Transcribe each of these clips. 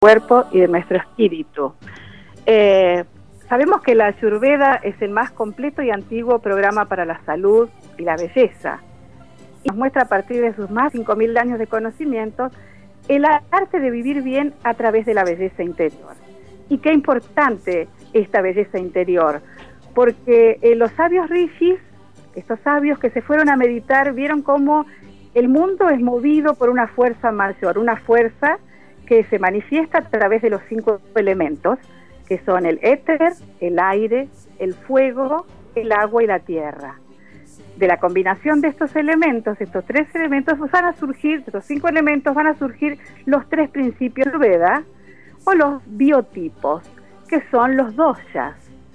cuerpo y de nuestro espíritu. Sabemos que la Ayurveda es el más completo y antiguo programa para la salud y la belleza. Y nos muestra a partir de sus más de 5.000 años de conocimiento el arte de vivir bien a través de la belleza interior. Y qué importante esta belleza interior, porque los sabios rishis, estos sabios que se fueron a meditar, vieron cómo el mundo es movido por una fuerza mayor, una fuerza que se manifiesta a través de los 5 elementos, que son el éter, el aire, el fuego, el agua y la tierra. De la combinación de estos elementos, estos 3 elementos, van a surgir, estos 5 elementos van a surgir los 3 principios del Veda, o los biotipos, que son los doshas.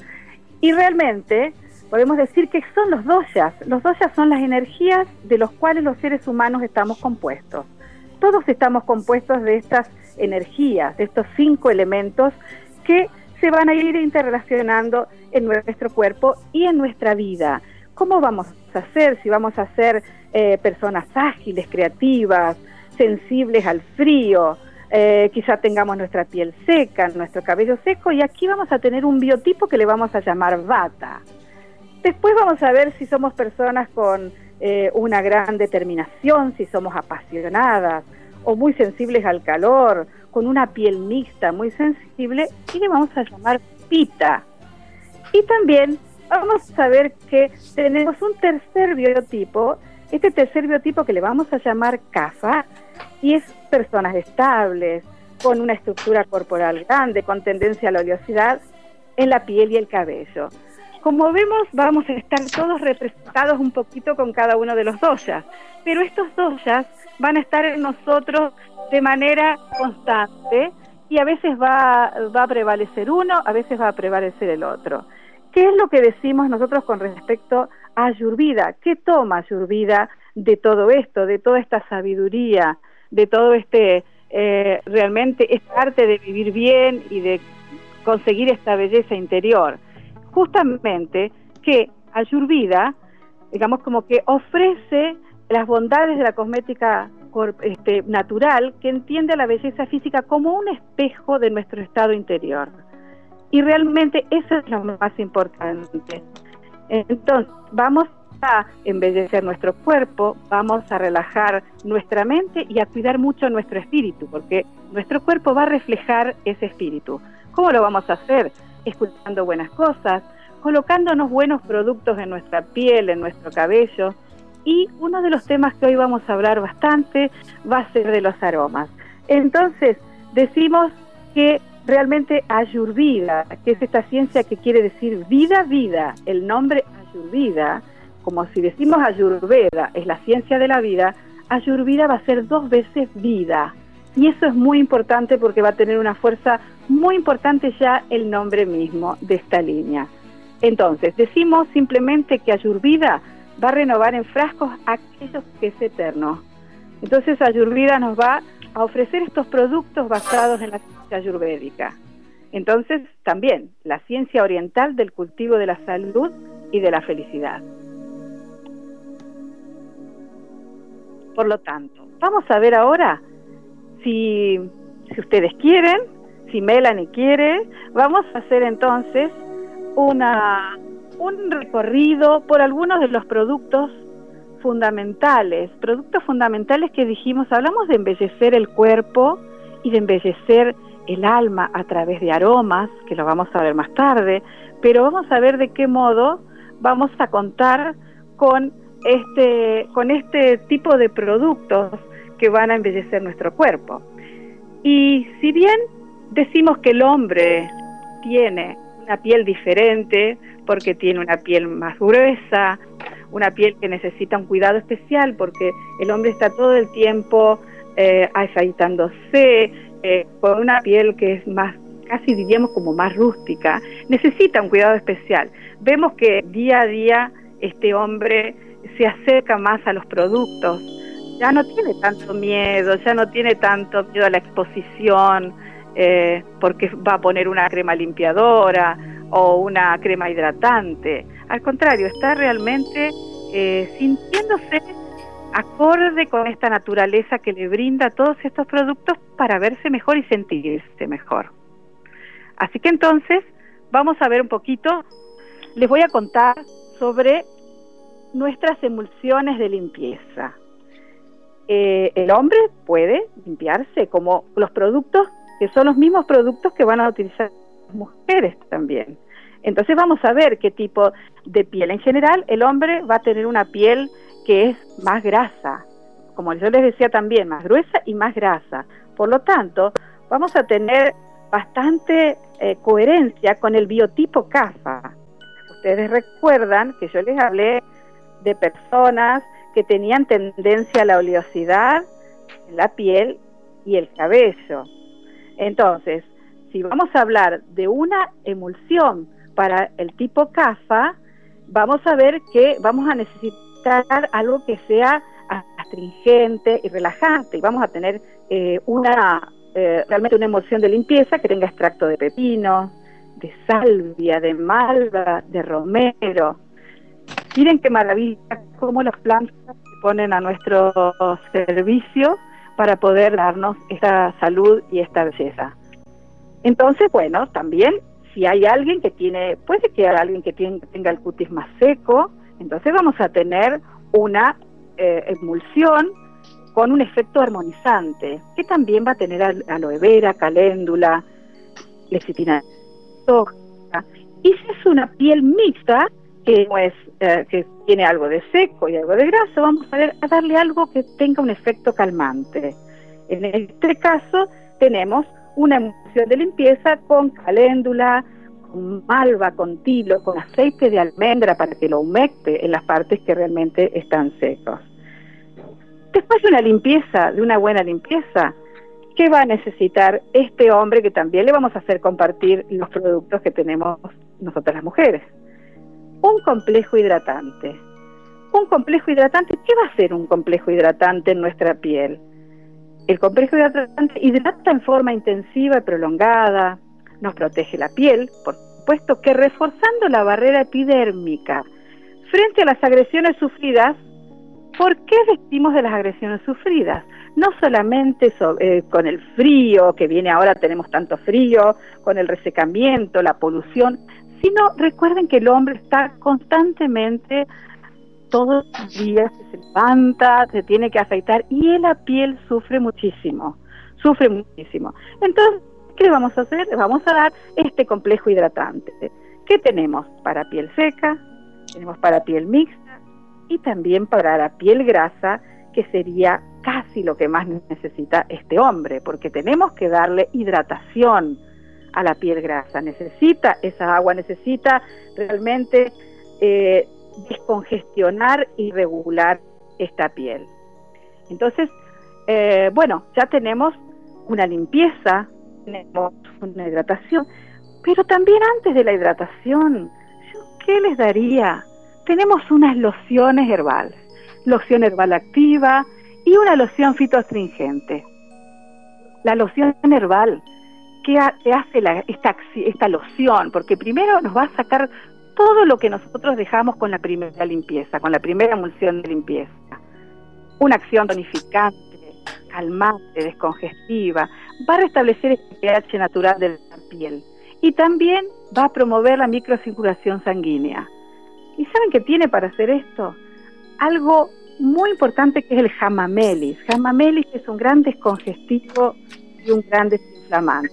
Y realmente podemos decir que son los doshas. Los doshas son las energías de los cuales los seres humanos estamos compuestos. Todos estamos compuestos de estas energías, de estos 5 elementos que se van a ir interrelacionando en nuestro cuerpo y en nuestra vida. ¿Cómo vamos a hacer? Si vamos a ser personas ágiles, creativas, sensibles al frío, quizá tengamos nuestra piel seca, nuestro cabello seco, y aquí vamos a tener un biotipo que le vamos a llamar Vata. Después vamos a ver si somos personas con una gran determinación, si somos apasionadas o muy sensibles al calor, con una piel mixta, muy sensible, y le vamos a llamar Pitta. Y también vamos a ver que tenemos un tercer biotipo, este tercer biotipo que le vamos a llamar Kapha, y es personas estables, con una estructura corporal grande, con tendencia a la oleosidad en la piel y el cabello. Como vemos, vamos a estar todos representados un poquito con cada uno de los doshas, pero estos doshas van a estar en nosotros de manera constante y a veces va a prevalecer uno, a veces va a prevalecer el otro. ¿Qué es lo que decimos nosotros con respecto a Ayurveda? ¿Qué toma Ayurveda de todo esto, de toda esta sabiduría, de todo realmente este arte de vivir bien y de conseguir esta belleza interior? Justamente que Ayurveda, digamos, como que ofrece las bondades de la cosmética natural, que entiende la belleza física como un espejo de nuestro estado interior. Y realmente eso es lo más importante. Entonces, vamos a embellecer nuestro cuerpo, vamos a relajar nuestra mente y a cuidar mucho nuestro espíritu, porque nuestro cuerpo va a reflejar ese espíritu. ¿Cómo lo vamos a hacer? Escuchando buenas cosas, colocándonos buenos productos en nuestra piel, en nuestro cabello. Y uno de los temas que hoy vamos a hablar bastante va a ser de los aromas. Entonces, decimos que realmente Ayurveda, que es esta ciencia que quiere decir vida, vida, el nombre Ayurveda, como si decimos Ayurveda, es la ciencia de la vida, Ayurveda va a ser 2 veces vida. Y eso es muy importante porque va a tener una fuerza muy importante ya el nombre mismo de esta línea. Entonces, decimos simplemente que Ayurveda va a renovar en frascos aquello que es eterno. Entonces Ayurveda nos va a ofrecer estos productos basados en la ciencia ayurvédica. Entonces también la ciencia oriental del cultivo de la salud y de la felicidad. Por lo tanto, vamos a ver ahora si ustedes quieren, si Melanie quiere, vamos a hacer entonces un recorrido por algunos de los productos fundamentales que dijimos. Hablamos de embellecer el cuerpo y de embellecer el alma a través de aromas, que lo vamos a ver más tarde, pero vamos a ver de qué modo vamos a contar con este tipo de productos que van a embellecer nuestro cuerpo. Y si bien decimos que el hombre tiene una piel diferente, porque tiene una piel más gruesa, una piel que necesita un cuidado especial, porque el hombre está todo el tiempo afeitándose, con una piel que es más, casi diríamos como más rústica, necesita un cuidado especial. Vemos que día a día este hombre se acerca más a los productos, ya no tiene tanto miedo, ya no tiene tanto miedo a la exposición, porque va a poner una crema limpiadora o una crema hidratante. Al contrario, está realmente sintiéndose acorde con esta naturaleza que le brinda todos estos productos para verse mejor y sentirse mejor. Así que entonces vamos a ver un poquito, les voy a contar sobre nuestras emulsiones de limpieza. El hombre puede limpiarse como los productos, que son los mismos productos que van a utilizar las mujeres también. Entonces vamos a ver qué tipo de piel. En general, el hombre va a tener una piel que es más grasa, como yo les decía también, más gruesa y más grasa. Por lo tanto, vamos a tener bastante coherencia con el biotipo CAFA. Ustedes recuerdan que yo les hablé de personas que tenían tendencia a la oleosidad en la piel y el cabello. Entonces, si vamos a hablar de una emulsión para el tipo CAFA, vamos a ver que vamos a necesitar algo que sea astringente y relajante, y vamos a tener realmente una emulsión de limpieza que tenga extracto de pepino, de salvia, de malva, de romero. Miren qué maravilla cómo las plantas se ponen a nuestro servicio para poder darnos esta salud y esta belleza. Entonces, bueno, también si hay alguien que tiene, puede que haya alguien que tenga el cutis más seco, entonces vamos a tener una emulsión con un efecto armonizante, que también va a tener aloe vera, caléndula, lecitina, soja. Y si es una piel mixta, que no es que tiene algo de seco y algo de graso, vamos a darle algo que tenga un efecto calmante. En este caso tenemos una emulsión de limpieza con caléndula, con malva, con tilo, con aceite de almendra para que lo humecte en las partes que realmente están secos. Después de una limpieza, de una buena limpieza, ¿qué va a necesitar este hombre que también le vamos a hacer compartir los productos que tenemos nosotras las mujeres? Un complejo hidratante. Un complejo hidratante, ¿qué va a hacer un complejo hidratante en nuestra piel? El complejo hidratante hidrata en forma intensiva y prolongada, nos protege la piel, por supuesto que reforzando la barrera epidérmica frente a las agresiones sufridas. ¿Por qué decimos de las agresiones sufridas? No solamente con el frío, que viene ahora, tenemos tanto frío, con el resecamiento, la polución, sino recuerden que el hombre está constantemente, todos los días se levanta, se tiene que afeitar y la piel sufre muchísimo, sufre muchísimo. Entonces, ¿qué le vamos a hacer? Le vamos a dar este complejo hidratante. ¿Qué tenemos? Para piel seca, tenemos para piel mixta y también para la piel grasa, que sería casi lo que más necesita este hombre, porque tenemos que darle hidratación a la piel grasa, necesita esa agua, necesita realmente descongestionar y regular esta piel. Entonces, bueno, ya tenemos una limpieza, tenemos una hidratación, pero también antes de la hidratación, ¿qué les daría? Tenemos unas lociones herbales, loción herbal activa y una loción fitoastringente. La loción herbal, ¿qué hace esta loción? Porque primero nos va a sacar todo lo que nosotros dejamos con la primera limpieza, con la primera emulsión de limpieza. Una acción tonificante, calmante, descongestiva, va a restablecer el pH natural de la piel y también va a promover la microcirculación sanguínea. ¿Y saben qué tiene para hacer esto? Algo muy importante que es el hamamelis. Hamamelis es un gran descongestivo y un gran desinflamante.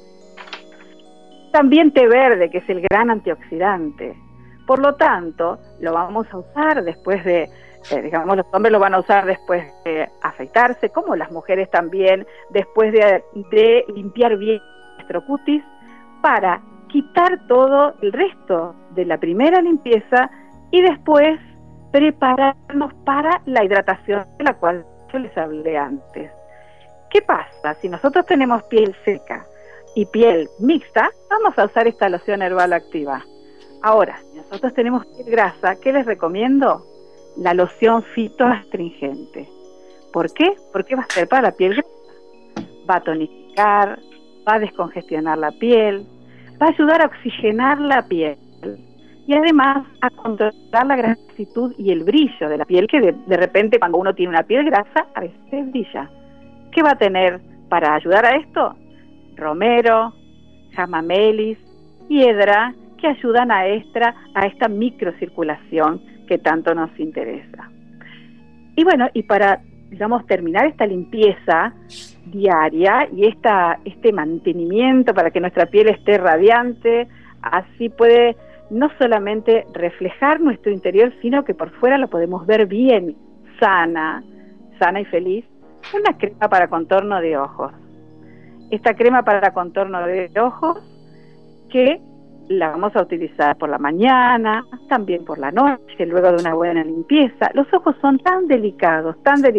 También té verde, que es el gran antioxidante. Por lo tanto, lo vamos a usar después de, digamos, los hombres lo van a usar después de afeitarse, como las mujeres también, después de limpiar bien nuestro cutis, para quitar todo el resto de la primera limpieza y después prepararnos para la hidratación de la cual yo les hablé antes. ¿Qué pasa? Si nosotros tenemos piel seca y piel mixta, vamos a usar esta loción herbal activa. Ahora, si nosotros tenemos piel grasa, ¿qué les recomiendo? La loción fitoastringente. ¿Por qué? Porque va a ser para la piel grasa. Va a tonificar, va a descongestionar la piel, va a ayudar a oxigenar la piel. y además a controlar la grasitud y el brillo de la piel, que de repente cuando uno tiene una piel grasa, a veces brilla. ¿Qué va a tener para ayudar a esto? Romero, jamamelis, hiedra, que ayudan a esta microcirculación que tanto nos interesa. Y bueno, y para, digamos, terminar esta limpieza diaria y este mantenimiento para que nuestra piel esté radiante, así puede no solamente reflejar nuestro interior, sino que por fuera lo podemos ver bien, sana y feliz, una crema para contorno de ojos. Esta crema para contorno de ojos que la vamos a utilizar por la mañana, también por la noche, luego de una buena limpieza. Los ojos son tan delicados,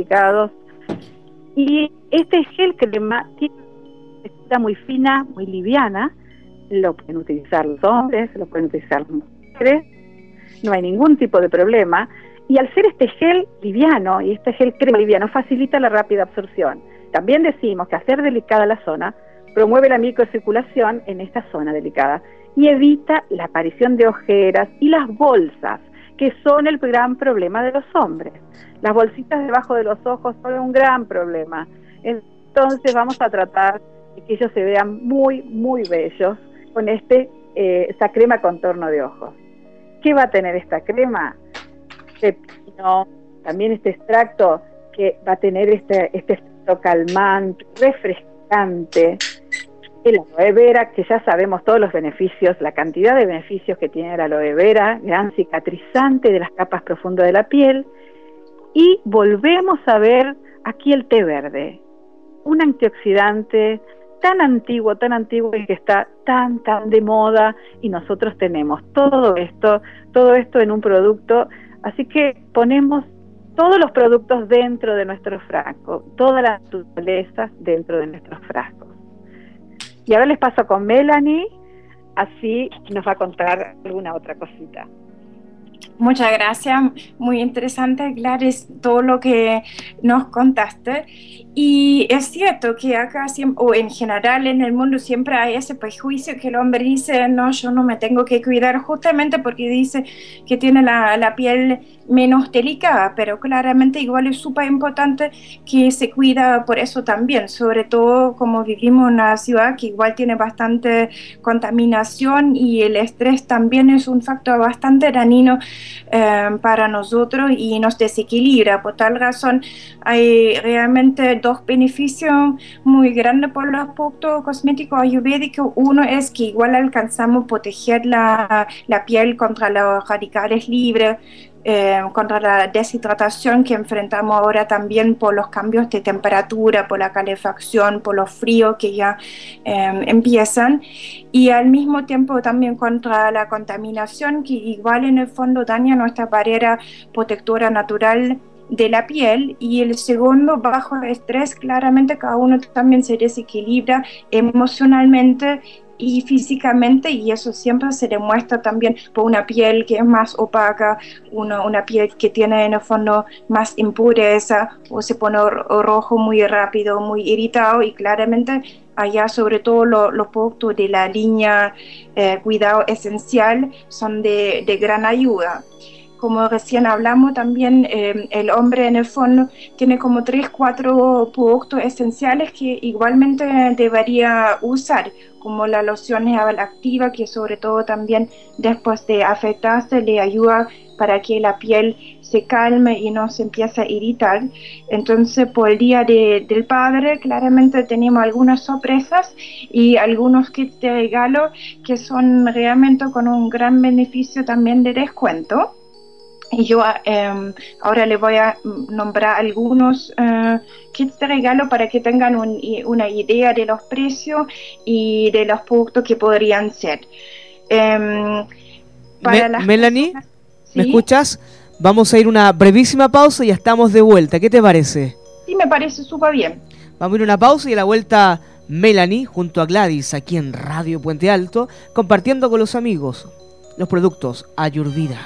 y este gel crema tiene una textura muy fina, muy liviana. Lo pueden utilizar los hombres, lo pueden utilizar las mujeres, no hay ningún tipo de problema. Y al ser este gel liviano y este gel crema liviano facilita la rápida absorción. También decimos que al ser delicada la zona, promueve la microcirculación en esta zona delicada y evita la aparición de ojeras y las bolsas, que son el gran problema de los hombres. Las bolsitas debajo de los ojos son un gran problema. Entonces vamos a tratar de que ellos se vean muy, muy bellos con esta crema contorno de ojos. ¿Qué va a tener esta crema? Pepino, también este extracto que va a tener este efecto calmante, refrescante. El aloe vera, que ya sabemos todos los beneficios, la cantidad de beneficios que tiene el aloe vera, gran cicatrizante de las capas profundas de la piel. Y volvemos a ver aquí el té verde, un antioxidante tan antiguo y que está tan de moda, y nosotros tenemos todo esto en un producto, así que ponemos todos los productos dentro de nuestro frasco, todas las naturalezas dentro de nuestros frascos. Y ahora les paso con Melanie, así nos va a contar alguna otra cosita. Muchas gracias, muy interesante, Gladys, todo lo que nos contaste. Y es cierto que acá siempre, o en general en el mundo, siempre hay ese prejuicio que el hombre dice, no, yo no me tengo que cuidar, justamente porque dice que tiene la piel menos delicada, pero claramente igual es súper importante que se cuida por eso también, sobre todo como vivimos en una ciudad que igual tiene bastante contaminación, y el estrés también es un factor bastante dañino para nosotros y nos desequilibra. Por tal razón hay realmente dos beneficios muy grandes por los productos cosméticos ayurvédicos. Uno es que igual alcanzamos proteger la piel contra los radicales libres, contra la deshidratación que enfrentamos ahora también por los cambios de temperatura, por la calefacción, por los fríos que ya empiezan, y al mismo tiempo también contra la contaminación, que igual en el fondo daña nuestra barrera protectora natural de la piel. Y el segundo, bajo estrés, claramente cada uno también se desequilibra emocionalmente y físicamente, y eso siempre se demuestra también por una piel que es más opaca, una piel que tiene en el fondo más impureza, o se pone rojo muy rápido, muy irritado, y claramente allá sobre todo los productos de la línea Cuidado Esencial son de gran ayuda. Como recién hablamos también, el hombre en el fondo tiene como 3-4 productos esenciales que igualmente debería usar, como la loción Herbal Activa, que sobre todo también después de afectarse le ayuda para que la piel se calme y no se empiece a irritar. Entonces, por el Día del Padre, claramente tenemos algunas sorpresas y algunos kits de regalo que son realmente con un gran beneficio también de descuento. Y yo ahora le voy a nombrar algunos kits de regalo para que tengan una idea de los precios y de los productos que podrían ser. Melanie, personas, ¿me ¿sí? escuchas? Vamos a ir una brevísima pausa y ya estamos de vuelta. ¿Qué te parece? Sí, me parece súper bien. Vamos a ir a una pausa y a la vuelta Melanie junto a Gladys aquí en Radio Puente Alto, compartiendo con los amigos los productos Ayurveda.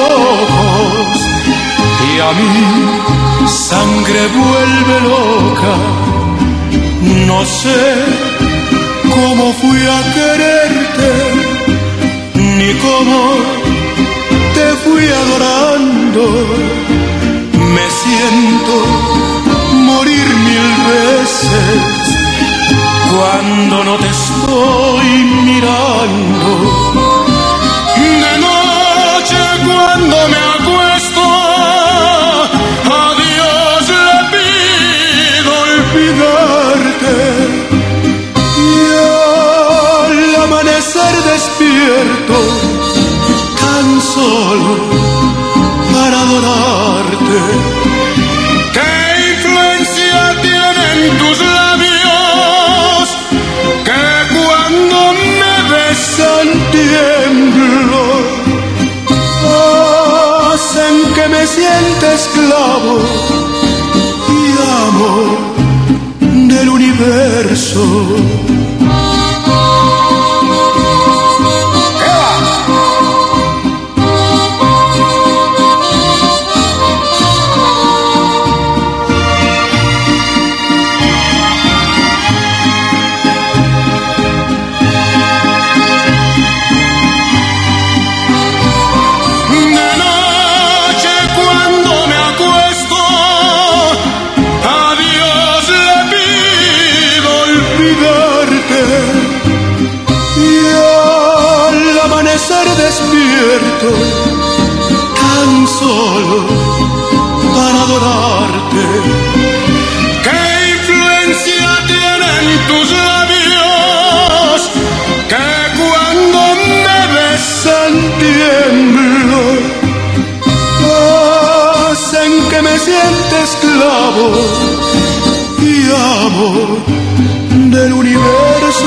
ojos y a mí sangre vuelve loca. No sé cómo fui a quererte, ni cómo te fui adorando. Me siento morir 1000 veces cuando no te estoy mirando. De noche cuando me acuesto, a Dios le pido olvidarte. Y al amanecer despierto, tan solo para adorarte. ¿Qué influencia tienen tus labios que cuando me besan tiemblo? Hacen que me sienta esclavo y amo del universo. Despierto tan solo para adorarte. ¿Qué influencia tienen tus labios que cuando me besan tiemblo? Hacen que me sienta esclavo y amo del universo.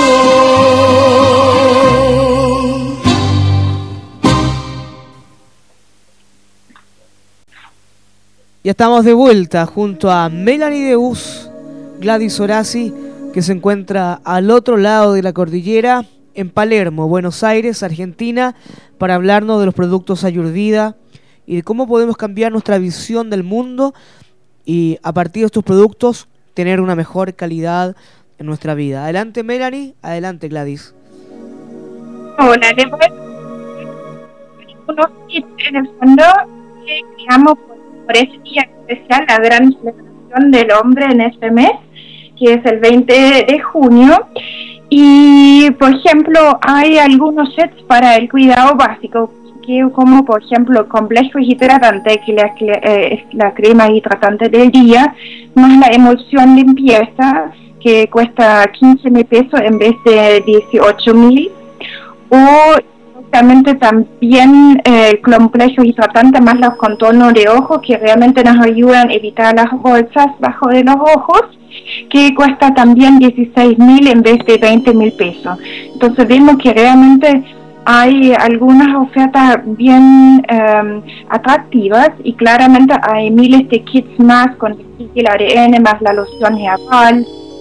Ya estamos de vuelta junto a Melanie Deus, Gladys Horaci, que se encuentra al otro lado de la cordillera, en Palermo, Buenos Aires, Argentina, para hablarnos de los productos Ayurveda y de cómo podemos cambiar nuestra visión del mundo y a partir de estos productos tener una mejor calidad en nuestra vida. Adelante Melanie, adelante Gladys. Hola, les voy a unos tips en el fondo que creamos por ese día especial, la gran celebración del hombre en este mes, que es el 20 de junio. Y, por ejemplo, hay algunos sets para el cuidado básico, que como, por ejemplo, complejo hidratante, que es la crema hidratante del día, más la emulsión limpieza, que cuesta 15.000 pesos en vez de 18.000, o justamente también el complejo hidratante más los contornos de ojos, que realmente nos ayudan a evitar las bolsas bajo de los ojos, que cuesta también 16.000 en vez de 20.000 pesos. Entonces vemos que realmente hay algunas ofertas bien atractivas, y claramente hay miles de kits más con el ADN más la loción herbal.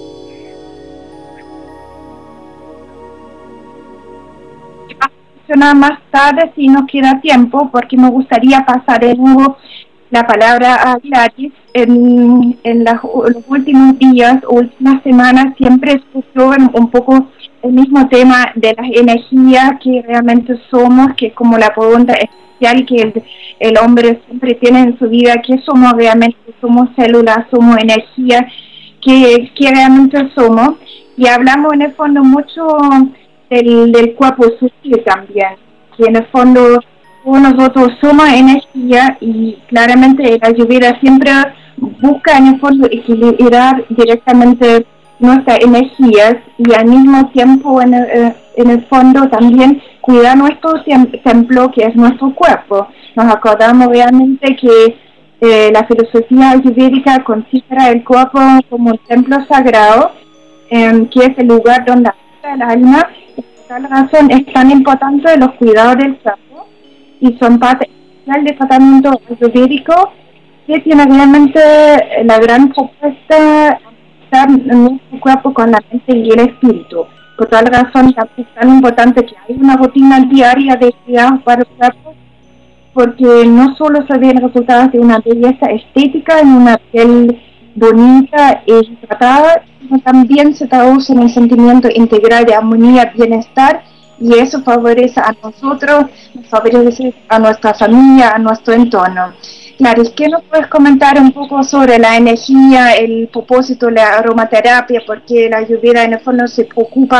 Más tarde si nos queda tiempo, porque me gustaría pasar de nuevo la palabra a Gladys. En los últimos días, últimas semanas, siempre escucho un poco el mismo tema de las energías que realmente somos, que es como la pregunta especial que el hombre siempre tiene en su vida: ¿qué somos realmente? ¿Somos células? ¿Somos energía? ¿Qué realmente somos? Y hablamos en el fondo mucho del cuerpo sutil también, que en el fondo todos nosotros somos energía, y claramente la Ayurveda siempre busca en el fondo equilibrar directamente nuestras energías y al mismo tiempo en el fondo también cuidar nuestro templo, que es nuestro cuerpo. Nos acordamos realmente que la filosofía ayurvédica considera el cuerpo como un templo sagrado, que es el lugar donde habita el alma. Por tal razón es tan importante los cuidados del cuerpo, y son parte esencial del tratamiento ayurvédico, que tiene realmente la gran propuesta estar en nuestro cuerpo con la mente y el espíritu. Por tal razón es tan importante que haya una rutina diaria de cuidados para el cuerpo, porque no solo se ven resultados de una belleza estética en una piel bonita y tratada, sino también se traduce en el sentimiento integral de armonía, bienestar, y eso favorece a nosotros, favorece a nuestra familia, a nuestro entorno. Gladys, ¿qué nos puedes comentar un poco sobre la energía, el propósito de la aromaterapia? Porque la Ayurveda en el fondo se preocupa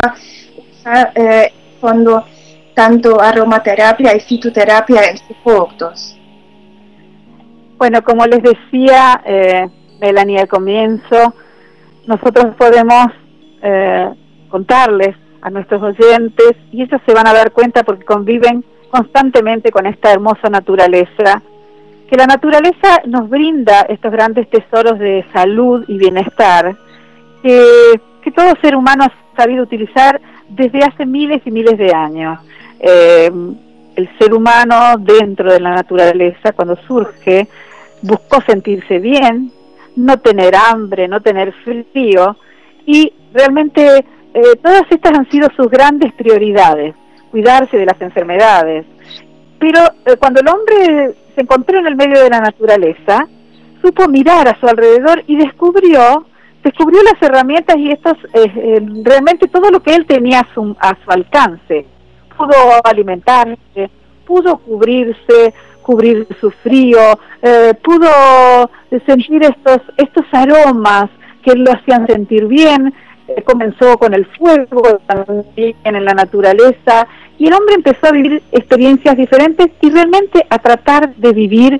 fondo tanto aromaterapia y fitoterapia en sus productos. Bueno, como les decía Melanie al comienzo, nosotros podemos contarles a nuestros oyentes, y ellos se van a dar cuenta porque conviven constantemente con esta hermosa naturaleza, que la naturaleza nos brinda estos grandes tesoros de salud y bienestar que todo ser humano ha sabido utilizar desde hace miles y miles de años. El ser humano dentro de la naturaleza, cuando surge, buscó sentirse bien, no tener hambre, no tener frío, y realmente todas estas han sido sus grandes prioridades, cuidarse de las enfermedades. Pero cuando el hombre se encontró en el medio de la naturaleza, supo mirar a su alrededor y descubrió las herramientas y realmente todo lo que él tenía a su alcance. Pudo alimentarse, pudo cubrir su frío, pudo sentir estos aromas que lo hacían sentir bien. Comenzó con el fuego también en la naturaleza, y el hombre empezó a vivir experiencias diferentes y realmente a tratar de vivir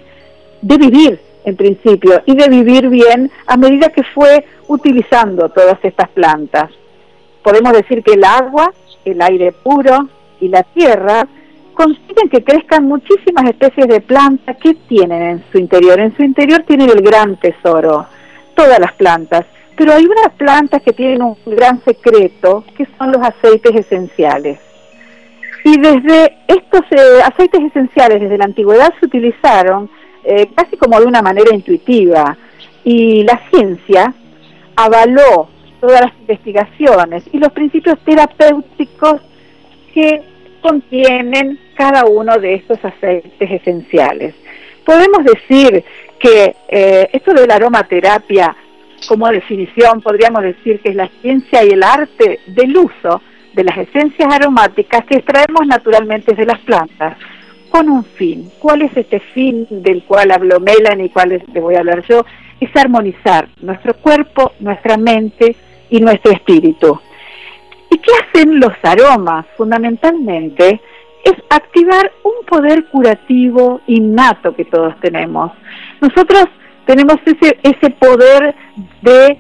en principio, y de vivir bien a medida que fue utilizando todas estas plantas. Podemos decir que el agua, el aire puro y la tierra consiguen que crezcan muchísimas especies de plantas que tienen en su interior. En su interior tienen el gran tesoro, todas las plantas. Pero hay unas plantas que tienen un gran secreto, que son los aceites esenciales. Y desde estos aceites esenciales, desde la antigüedad se utilizaron casi como de una manera intuitiva. Y la ciencia avaló todas las investigaciones y los principios terapéuticos que contienen cada uno de estos aceites esenciales. Podemos decir que esto de la aromaterapia, como definición, podríamos decir que es la ciencia y el arte del uso de las esencias aromáticas que extraemos naturalmente de las plantas, con un fin. ¿Cuál es este fin del cual habló Melanie y cuál le voy a hablar yo? Es armonizar nuestro cuerpo, nuestra mente y nuestro espíritu. ¿Y qué hacen los aromas? Fundamentalmente es activar un poder curativo innato que todos tenemos. Nosotros tenemos ese poder de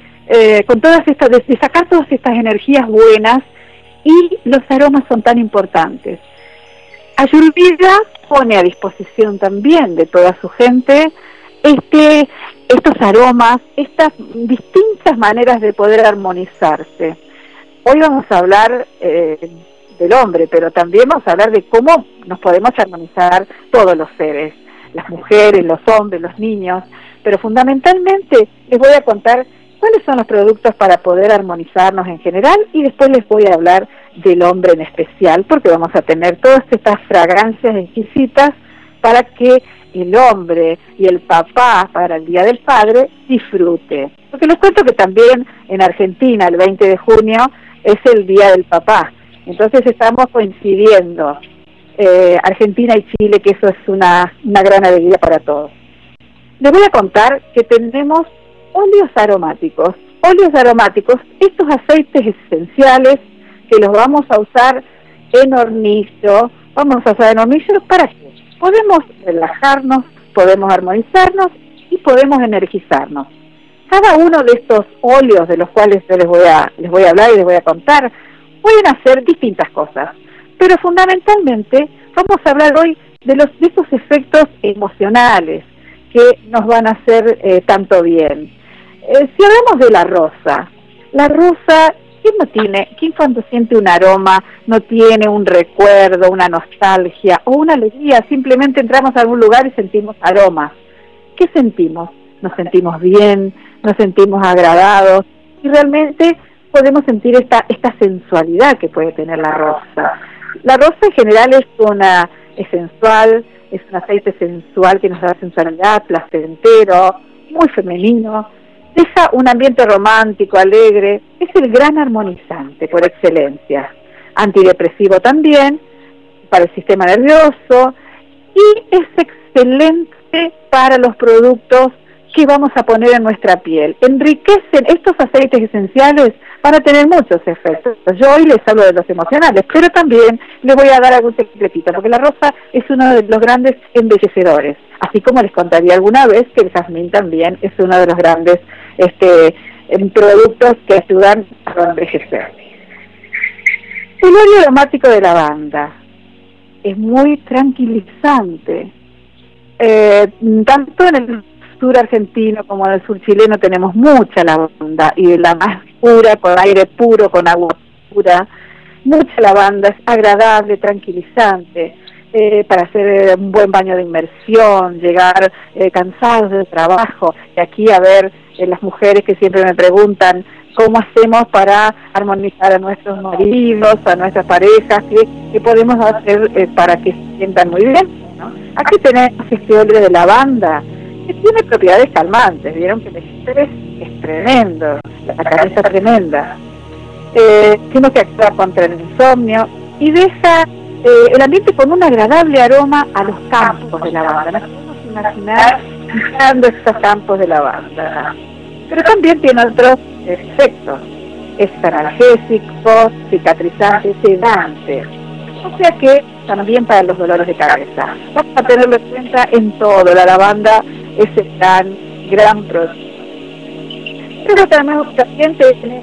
sacar todas estas energías buenas, y los aromas son tan importantes. Ayurveda pone a disposición también de toda su gente estos aromas, estas distintas maneras de poder armonizarse. Hoy vamos a hablar del hombre, pero también vamos a hablar de cómo nos podemos armonizar todos los seres, las mujeres, los hombres, los niños, pero fundamentalmente les voy a contar cuáles son los productos para poder armonizarnos en general, y después les voy a hablar del hombre en especial, porque vamos a tener todas estas fragancias exquisitas para que el hombre y el papá para el Día del Padre disfrute. Porque les cuento que también en Argentina el 20 de junio es el Día del Papá, entonces estamos coincidiendo Argentina y Chile, que eso es una gran alegría para todos. Les voy a contar que tenemos óleos aromáticos, estos aceites esenciales que los vamos a usar en hornillo. ¿Para qué? Podemos relajarnos, podemos armonizarnos y podemos energizarnos. Cada uno de estos óleos de los cuales yo les voy a hablar y les voy a contar, pueden hacer distintas cosas, pero fundamentalmente vamos a hablar hoy de estos efectos emocionales que nos van a hacer tanto bien. Si hablamos de la rosa, ¿quién cuando siente un aroma no tiene un recuerdo, una nostalgia o una alegría? Simplemente entramos a algún lugar y sentimos aromas. ¿Qué sentimos? Nos sentimos bien, nos sentimos agradados, y realmente podemos sentir esta sensualidad que puede tener la rosa. La rosa en general es sensual, es un aceite sensual que nos da sensualidad, placentero, muy femenino, deja un ambiente romántico, alegre, es el gran armonizante por excelencia, antidepresivo también, para el sistema nervioso, y es excelente para los productos que vamos a poner en nuestra piel. Enriquecen estos aceites esenciales, van a tener muchos efectos. Yo hoy les hablo de los emocionales, pero también les voy a dar algún secretito, porque la rosa es uno de los grandes embellecedores, así como les contaría alguna vez que el jazmín también es uno de los grandes productos que ayudan a embellecer. El óleo aromático de lavanda es muy tranquilizante. Tanto en el sur argentino como en el sur chileno tenemos mucha lavanda, y de la más pura, con aire puro, con agua pura. Mucha lavanda, es agradable, tranquilizante, para hacer un buen baño de inmersión, llegar cansados del trabajo. Y aquí, a ver, las mujeres que siempre me preguntan cómo hacemos para armonizar a nuestros maridos, a nuestras parejas, qué podemos hacer para que se sientan muy bien, ¿no? Aquí tenemos este óleo de lavanda, que tiene propiedades calmantes. Vieron que el estrés es tremendo, la cabeza tremenda, sino que actúa contra el insomnio y deja el ambiente con un agradable aroma a los campos de lavanda. Nos podemos imaginar mirando estos campos de lavanda. Pero también tiene otros efectos. Es analgésico, cicatrizante, sedante. O sea que también para los dolores de cabeza. Vamos a tenerlo en cuenta en todo. La lavanda es el gran producto. Pero también tenemos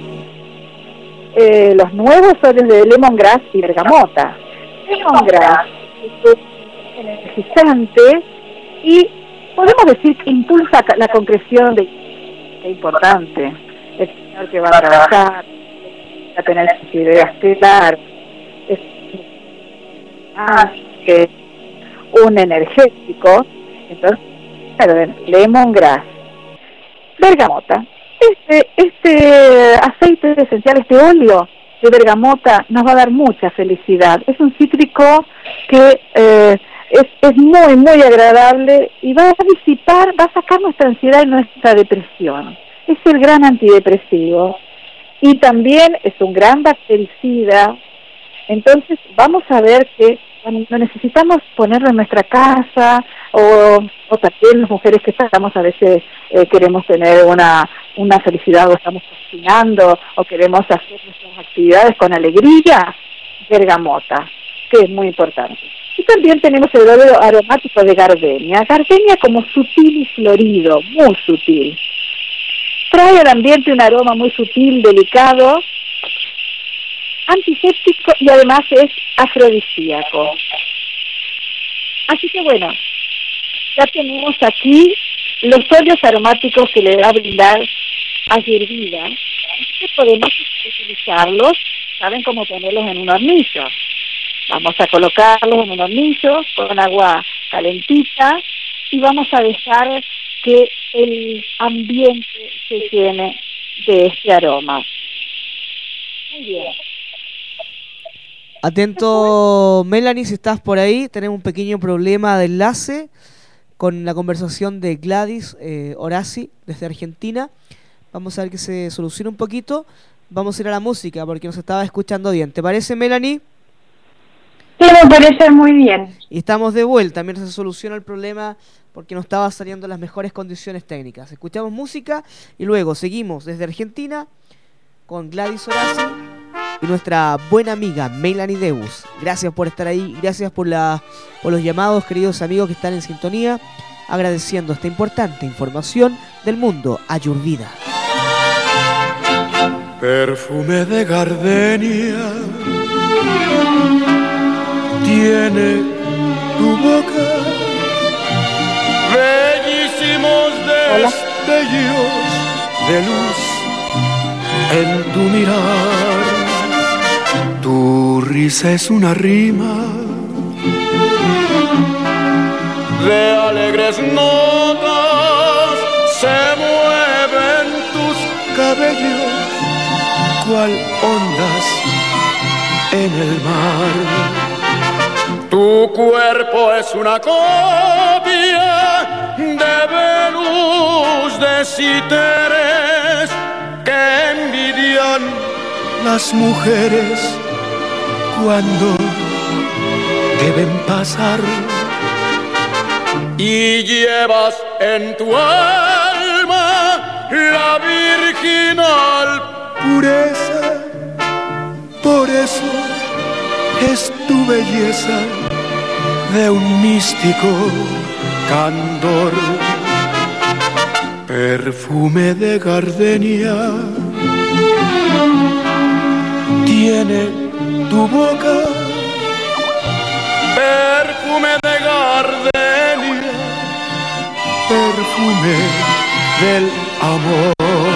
los nuevos óleos de lemongrass y bergamota. Lemongrass es energizante y podemos decir que impulsa la concreción de... Es importante. El señor que va a trabajar, va a tener sus ideas claras, es más que un energético. Entonces, lemongrass, bergamota. Este aceite esencial, este óleo de bergamota nos va a dar mucha felicidad. Es un cítrico que es muy, muy agradable y va a disipar, va a sacar nuestra ansiedad y nuestra depresión. Es el gran antidepresivo y también es un gran bactericida. Entonces vamos a ver que cuando necesitamos ponerlo en nuestra casa, o también las mujeres que estamos a veces queremos tener una felicidad, o estamos cocinando, o queremos hacer nuestras actividades con alegría, bergamota, que es muy importante. Y también tenemos el óleo aromático de gardenia. Gardenia como sutil y florido, muy sutil. Trae al ambiente un aroma muy sutil, delicado, antiséptico y además es afrodisíaco. Así que bueno, ya tenemos aquí los óleos aromáticos que le va a brindar Ayurveda. Podemos utilizarlos, ¿saben cómo ponerlos en un hornillo? Vamos a colocarlos en un hornillo con agua calentita y vamos a dejar que el ambiente se llene de este aroma. Muy bien. Atento, Melanie, si estás por ahí, tenemos un pequeño problema de enlace con la conversación de Gladys Horaci desde Argentina. Vamos a ver que se solucione un poquito. Vamos a ir a la música porque nos estaba escuchando bien. ¿Te parece, Melanie? Sí, me parece muy bien. Y estamos de vuelta, mientras se soluciona el problema porque no estaba saliendo en las mejores condiciones técnicas. Escuchamos música y luego seguimos desde Argentina con Gladys Horaci y nuestra buena amiga Melanie Deus. Gracias por estar ahí, gracias por los llamados, queridos amigos que están en sintonía, agradeciendo esta importante información del mundo Ayurveda. Perfume de gardenia tiene tu boca, bellísimos destellos de luz en tu mirar. Tu risa es una rima de alegres notas, se mueven tus cabellos cual ondas en el mar. Tu cuerpo es una copia de Venus de Citeres que envidian las mujeres cuando deben pasar. Y llevas en tu alma la virginal pureza, por eso es tu belleza de un místico candor, perfume de gardenia tiene tu boca, perfume de gardenia, perfume del amor.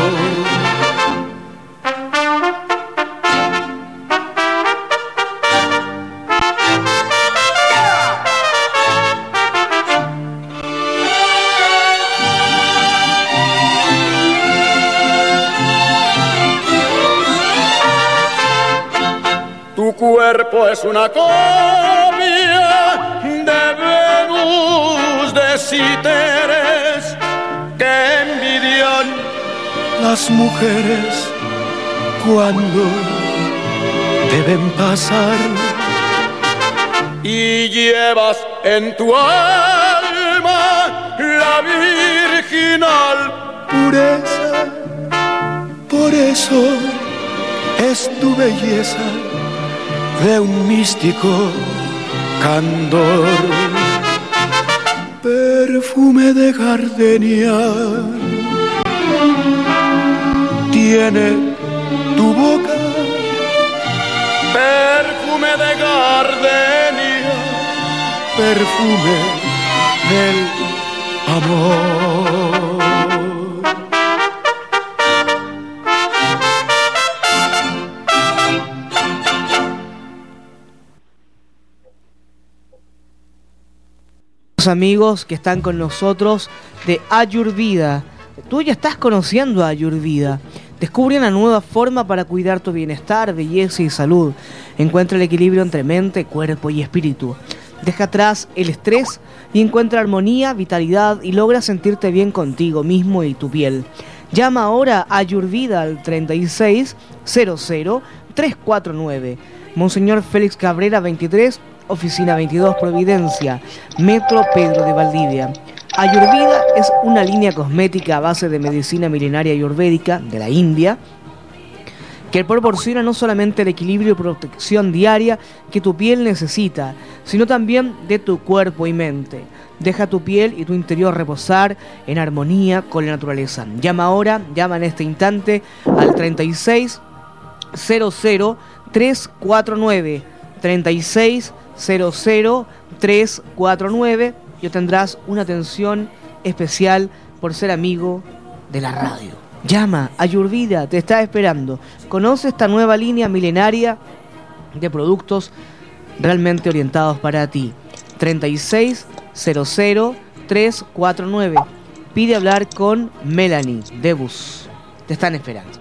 Tu cuerpo es una copia de Venus de Citeres que envidian las mujeres cuando deben pasar. Y llevas en tu alma la virginal pureza, por eso es tu belleza de un místico candor, perfume de gardenia tiene tu boca, perfume de gardenia, perfume del amor. Amigos que están con nosotros de Ayurveda. Tú ya estás conociendo a Ayurveda. Descubre una nueva forma para cuidar tu bienestar, belleza y salud. Encuentra el equilibrio entre mente, cuerpo y espíritu. Deja atrás el estrés y encuentra armonía, vitalidad y logra sentirte bien contigo mismo y tu piel. Llama ahora a Ayurveda al 3600-349. Monseñor Félix Cabrera 23, Oficina 22, Providencia, Metro Pedro de Valdivia. Ayurveda es una línea cosmética a base de medicina milenaria ayurvédica de la India que proporciona no solamente el equilibrio y protección diaria que tu piel necesita, sino también de tu cuerpo y mente. Deja tu piel y tu interior reposar en armonía con la naturaleza. Llama ahora, llama en este instante al 3600-349. 3600-349 y obtendrás una atención especial por ser amigo de la radio. Llama, Ayurveda te está esperando. Conoce esta nueva línea milenaria de productos realmente orientados para ti. 3600-349. Pide hablar con Melanie Debus. Te están esperando.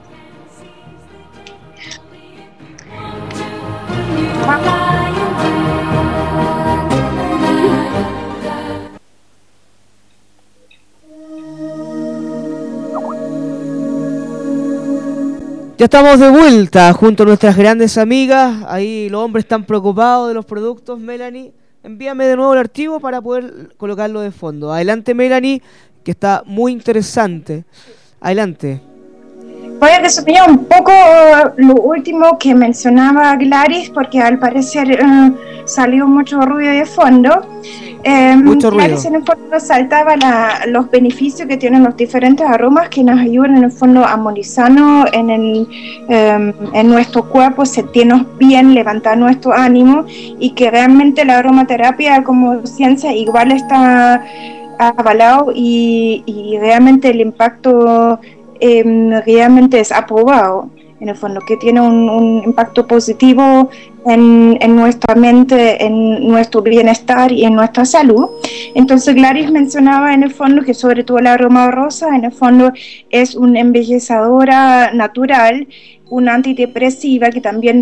Ya estamos de vuelta junto a nuestras grandes amigas. Ahí los hombres están preocupados de los productos. Melanie, envíame de nuevo el archivo para poder colocarlo de fondo. Adelante, Melanie, que está muy interesante. Adelante. Voy a resumir un poco lo último que mencionaba Gladys, porque al parecer salió mucho ruido de fondo. Mucho ruido. Gladys en el fondo saltaba los beneficios que tienen los diferentes aromas que nos ayudan en el fondo a armonizarnos en nuestro cuerpo, sentirnos bien, levantar nuestro ánimo, y que realmente la aromaterapia como ciencia igual está avalado y realmente el impacto realmente es aprobado, en el fondo, que tiene un impacto positivo en nuestra mente, en nuestro bienestar y en nuestra salud. Entonces Gladys mencionaba en el fondo que sobre todo la aroma rosa en el fondo es una embellecedora natural, una antidepresiva que también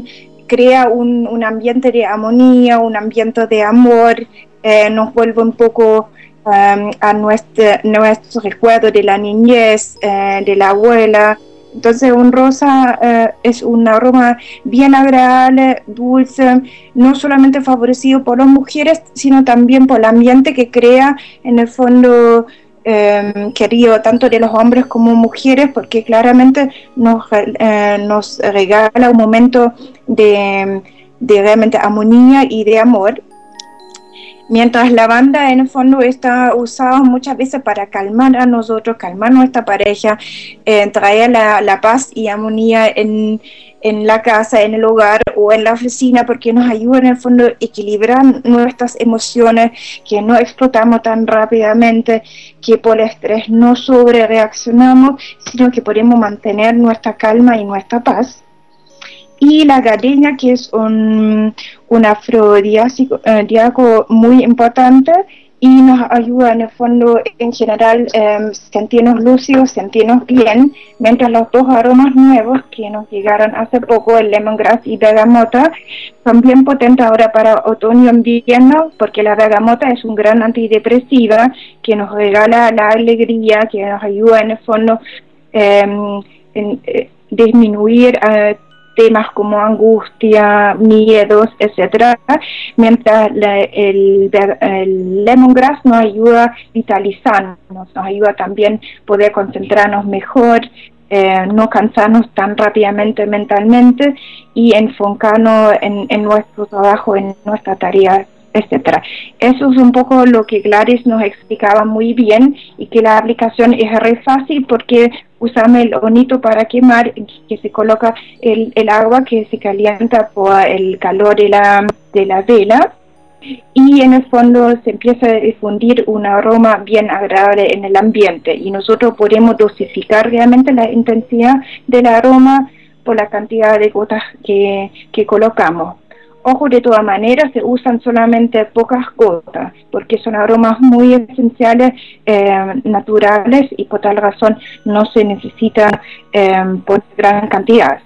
crea un ambiente de armonía, un ambiente de amor, nos vuelve un poco a nuestro recuerdo de la niñez, de la abuela. Entonces un rosa es un aroma bien agradable, dulce, no solamente favorecido por las mujeres, sino también por el ambiente que crea en el fondo, querido tanto de los hombres como mujeres, porque claramente nos regala un momento de realmente armonía y de amor. Mientras la lavanda en el fondo está usada muchas veces para calmar a nosotros, calmar nuestra pareja, traer la paz y armonía en la casa, en el hogar o en la oficina, porque nos ayuda en el fondo a equilibrar nuestras emociones, que no explotamos tan rápidamente, que por el estrés no sobre reaccionamos, sino que podemos mantener nuestra calma y nuestra paz. Y la gardenia, que es un afrodisíaco muy importante y nos ayuda en el fondo en general sentirnos lúcidos, sentirnos bien, mientras los dos aromas nuevos que nos llegaron hace poco, el lemongrass y bergamota, son bien potentes ahora para otoño e invierno, porque la bergamota es un gran antidepresiva que nos regala la alegría, que nos ayuda en el fondo disminuir temas como angustia, miedos, etcétera, mientras el lemongrass nos ayuda a vitalizarnos, nos ayuda también a poder concentrarnos mejor, no cansarnos tan rápidamente mentalmente y enfocarnos en nuestro trabajo, en nuestra tarea, etcétera. Eso es un poco lo que Gladys nos explicaba muy bien, y que la aplicación es re fácil porque usamos el hornito para quemar, que se coloca el agua que se calienta por el calor de la vela, y en el fondo se empieza a difundir un aroma bien agradable en el ambiente, y nosotros podemos dosificar realmente la intensidad del aroma por la cantidad de gotas que colocamos. Ojo, de todas maneras se usan solamente pocas gotas, porque son aromas muy esenciales, naturales, y por tal razón no se necesitan por gran cantidad.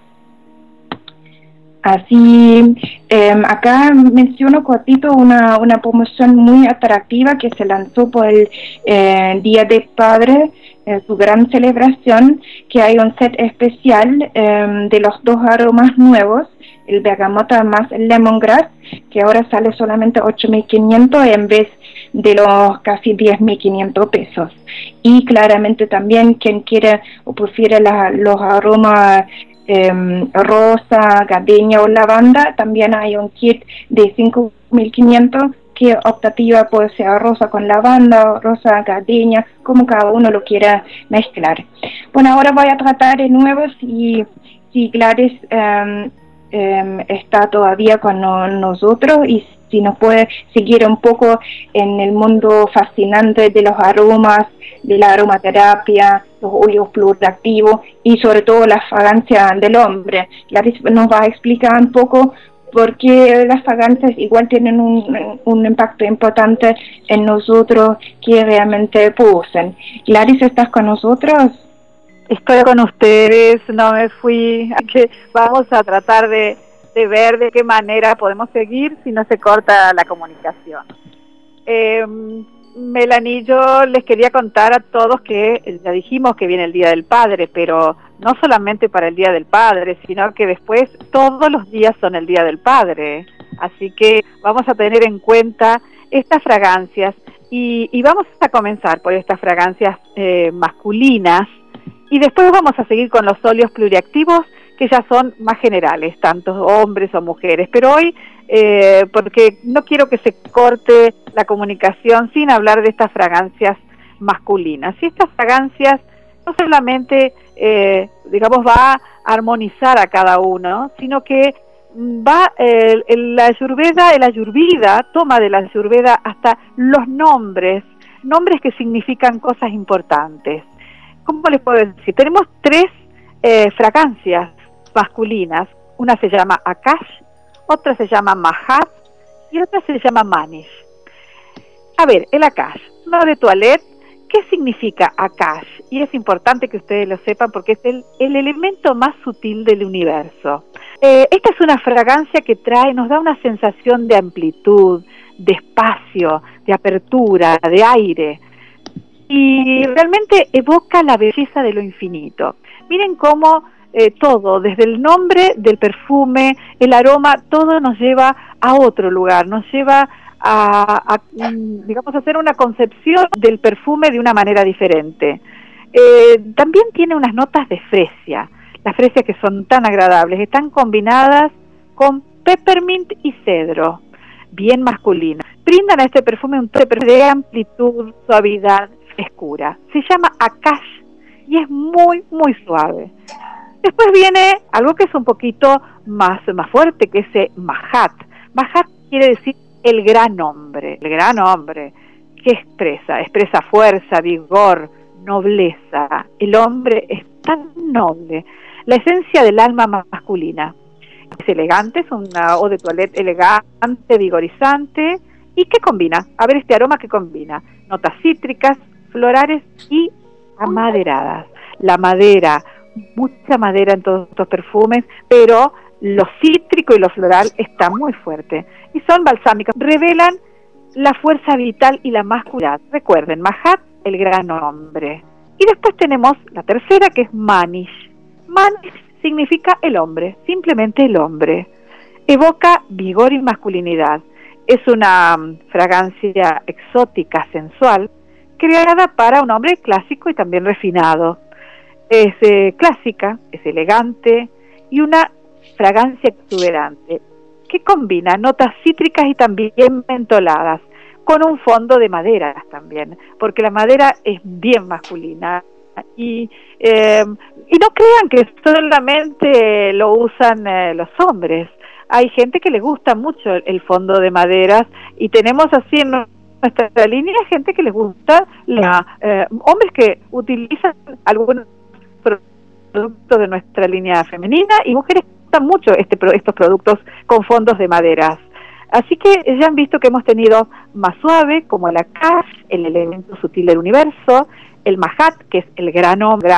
Así, acá menciono cortito una promoción muy atractiva que se lanzó por el Día del Padre, su gran celebración, que hay un set especial de los dos aromas nuevos, el bergamota más el lemongrass, que ahora sale solamente 8.500 en vez de los casi 10.500 pesos. Y claramente también quien quiere o prefiere los aromas rosa, gardenia o lavanda, también hay un kit de 5.500 que optativa puede ser rosa con lavanda, rosa, gardenia, como cada uno lo quiera mezclar. Bueno, ahora voy a tratar de nuevo si Gladys está todavía con nosotros, y si nos puede seguir un poco en el mundo fascinante de los aromas, de la aromaterapia, los óleos pluriactivos y sobre todo la fragancia del hombre. Gladys nos va a explicar un poco por qué las fragancias igual tienen un impacto importante en nosotros que realmente producen. Gladys, ¿estás con nosotros? Estoy con ustedes, no me fui, que vamos a tratar de ver de qué manera podemos seguir si no se corta la comunicación. Melanie, yo les quería contar a todos que ya dijimos que viene el Día del Padre, pero no solamente para el Día del Padre, sino que después todos los días son el Día del Padre, así que vamos a tener en cuenta estas fragancias y vamos a comenzar por estas fragancias masculinas. Y después vamos a seguir con los óleos pluriactivos, que ya son más generales, tanto hombres o mujeres. Pero hoy, porque no quiero que se corte la comunicación sin hablar de estas fragancias masculinas. Y estas fragancias no solamente, digamos, va a armonizar a cada uno, sino que va el Ayurveda toma de la Ayurveda hasta los nombres que significan cosas importantes. ¿Cómo les puedo decir? Tenemos tres fragancias masculinas. Una se llama Akash, otra se llama Mahar y otra se llama Manish. A ver, el Akash, no de toilette. ¿Qué significa Akash? Y es importante que ustedes lo sepan porque es el elemento más sutil del universo. Esta es una fragancia que nos da una sensación de amplitud, de espacio, de apertura, de aire, y realmente evoca la belleza de lo infinito. Miren cómo todo, desde el nombre del perfume, el aroma, todo nos lleva a otro lugar, nos lleva a digamos, hacer una concepción del perfume de una manera diferente. También tiene unas notas de fresia, las fresias que son tan agradables, están combinadas con peppermint y cedro, bien masculino. Brindan a este perfume un toque de amplitud, suavidad, frescura. Se llama Akash y es muy, muy suave. Después viene algo que es un poquito más fuerte, que es Mahat. Mahat quiere decir el gran hombre, que expresa fuerza, vigor, nobleza. El hombre es tan noble, la esencia del alma masculina. Es elegante, es una eau de toilette elegante, vigorizante. ¿Y qué combina? A ver, este aroma que combina notas cítricas, florales y amaderadas. La madera, mucha madera en todos estos perfumes, pero lo cítrico y lo floral está muy fuerte. Y son balsámicas, revelan la fuerza vital y la masculinidad. Recuerden, Mahat, el gran hombre. Y después tenemos la tercera, que es Manish. Manish significa el hombre, simplemente el hombre. Evoca vigor y masculinidad. Es una fragancia exótica, sensual, creada para un hombre clásico y también refinado. Es clásica, es elegante y una fragancia exuberante que combina notas cítricas y también mentoladas, con un fondo de maderas también, porque la madera es bien masculina. Y no crean que solamente lo usan los hombres. Hay gente que le gusta mucho el fondo de maderas, y tenemos así en nuestra línea gente que les gusta, hombres que utilizan algunos productos de nuestra línea femenina, y mujeres que gustan mucho estos productos con fondos de maderas. Así que ya han visto que hemos tenido más suave, como el Akash, el elemento sutil del universo, el Mahat, que es el gran hombre,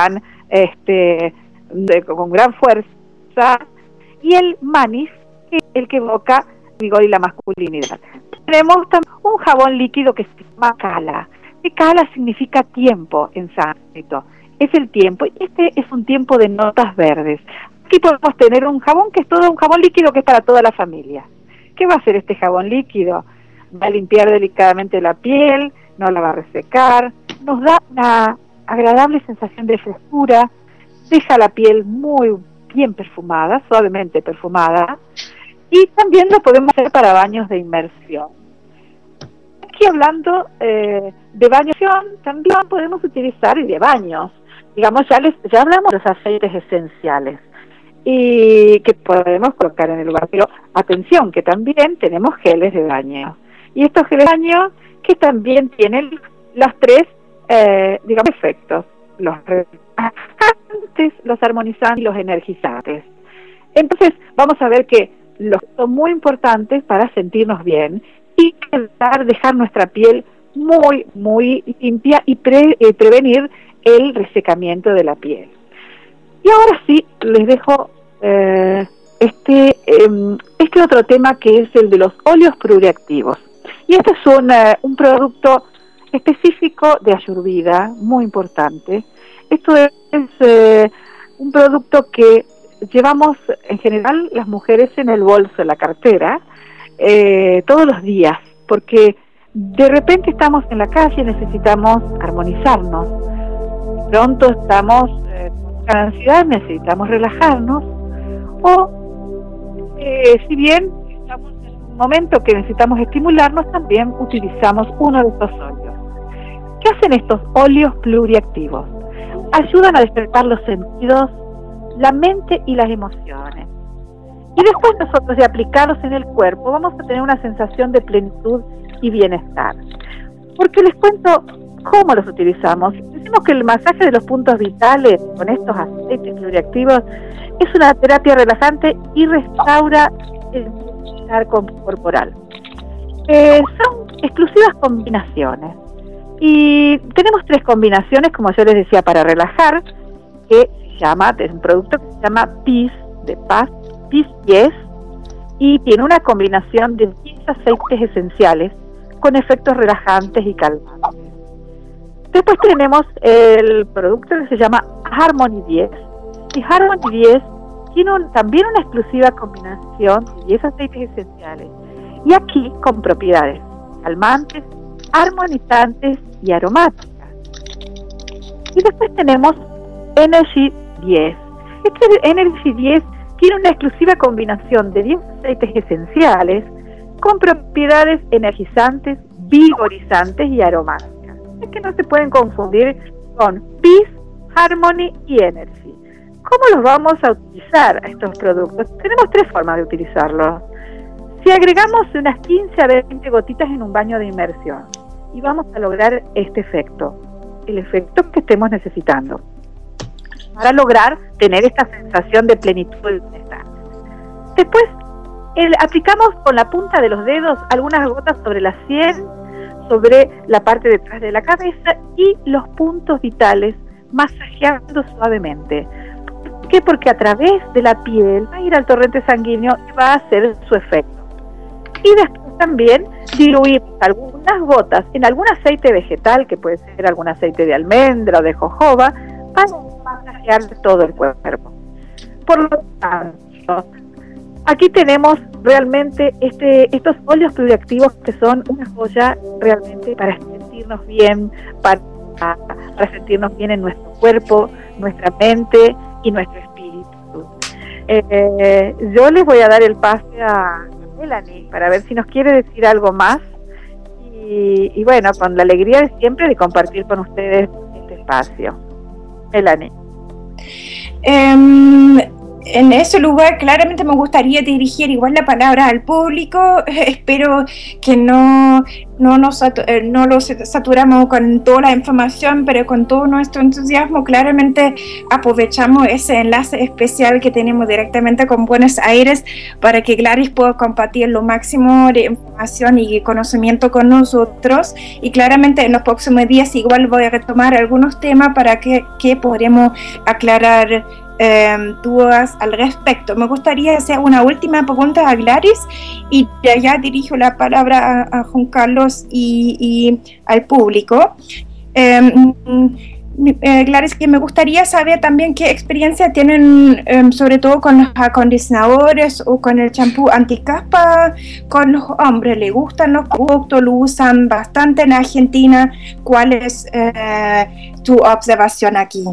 con gran fuerza, y el Manish, que es el que evoca vigor y la masculinidad. Tenemos también un jabón líquido que se llama Kala. Kala significa tiempo en sánscrito. Es el tiempo, y este es un tiempo de notas verdes. Aquí podemos tener un jabón que es todo un jabón líquido que es para toda la familia. ¿Qué va a hacer este jabón líquido? Va a limpiar delicadamente la piel, no la va a resecar, nos da una agradable sensación de frescura, deja la piel muy bien perfumada, suavemente perfumada, y también lo podemos hacer para baños de inmersión. Aquí hablando de baños, también podemos utilizar y de baños. Digamos, ya hablamos de los aceites esenciales y que podemos colocar en el lugar, pero atención, que también tenemos geles de baño. Y estos geles de baño que también tienen los tres, efectos: los relajantes, los armonizantes y los energizantes. Entonces, vamos a ver que son muy importantes para sentirnos bien y dejar nuestra piel muy, muy limpia y prevenir el resecamiento de la piel. Y ahora sí, les dejo este otro tema, que es el de los óleos pluriactivos. Y este es un producto específico de Ayurveda, muy importante. Esto es un producto que llevamos en general las mujeres en el bolso, en la cartera, todos los días, porque de repente estamos en la calle, necesitamos armonizarnos, pronto estamos con ansiedad, necesitamos relajarnos, o si bien estamos en un momento que necesitamos estimularnos, también utilizamos uno de estos óleos. ¿Qué hacen estos óleos pluriactivos? Ayudan a despertar los sentidos, la mente y las emociones. Y después nosotros, de aplicarlos en el cuerpo, vamos a tener una sensación de plenitud y bienestar. Porque les cuento cómo los utilizamos. Decimos que el masaje de los puntos vitales con estos aceites pluriactivos es una terapia relajante y restaura el bienestar corporal. Son exclusivas combinaciones. Y tenemos 3 combinaciones, como yo les decía, para relajar, que es un producto que se llama Peace, de paz, PIS 10 y tiene una combinación de 10 aceites esenciales con efectos relajantes y calmantes. Después tenemos el producto que se llama Harmony 10, y Harmony 10 tiene también una exclusiva combinación de 10 aceites esenciales, y aquí con propiedades calmantes, armonizantes y aromáticas. Y después tenemos Energy 10. Este Energy 10 tiene una exclusiva combinación de 10 aceites esenciales con propiedades energizantes, vigorizantes y aromáticas. Es que no se pueden confundir con Peace, Harmony y Energy. ¿Cómo los vamos a utilizar a estos productos? Tenemos 3 formas de utilizarlos. Si agregamos unas 15 a 20 gotitas en un baño de inmersión, y vamos a lograr este efecto, el efecto que estemos necesitando, para lograr tener esta sensación de plenitud y bienestar. Después, aplicamos con la punta de los dedos algunas gotas sobre la sien, sobre la parte de atrás de la cabeza y los puntos vitales, masajeando suavemente. ¿Por qué? Porque a través de la piel va a ir al torrente sanguíneo y va a hacer su efecto. Y después también diluir algunas gotas en algún aceite vegetal, que puede ser algún aceite de almendra o de jojoba, para masajear todo el cuerpo. Por lo tanto, aquí tenemos realmente estos óleos bioactivos que son una joya realmente para sentirnos bien, para sentirnos bien en nuestro cuerpo, nuestra mente y nuestro espíritu. Yo les voy a dar el pase a Melanie para ver si nos quiere decir algo más y bueno, con la alegría de siempre de compartir con ustedes este espacio. Melanie. En ese lugar claramente me gustaría dirigir igual la palabra al público. Espero que no lo saturamos con toda la información, pero con todo nuestro entusiasmo claramente aprovechamos ese enlace especial que tenemos directamente con Buenos Aires para que Gladys pueda compartir lo máximo de información y conocimiento con nosotros, y claramente en los próximos días igual voy a retomar algunos temas para que podremos aclarar dudas al respecto. Me gustaría hacer una última pregunta a Gladys y de allá dirijo la palabra a Juan Carlos y al público. Gladys, que me gustaría saber también qué experiencia tienen sobre todo con los acondicionadores o con el champú anticaspa con los hombres. ¿Le gustan los productos? ¿Lo usan bastante en Argentina? ¿Cuál es tu observación aquí?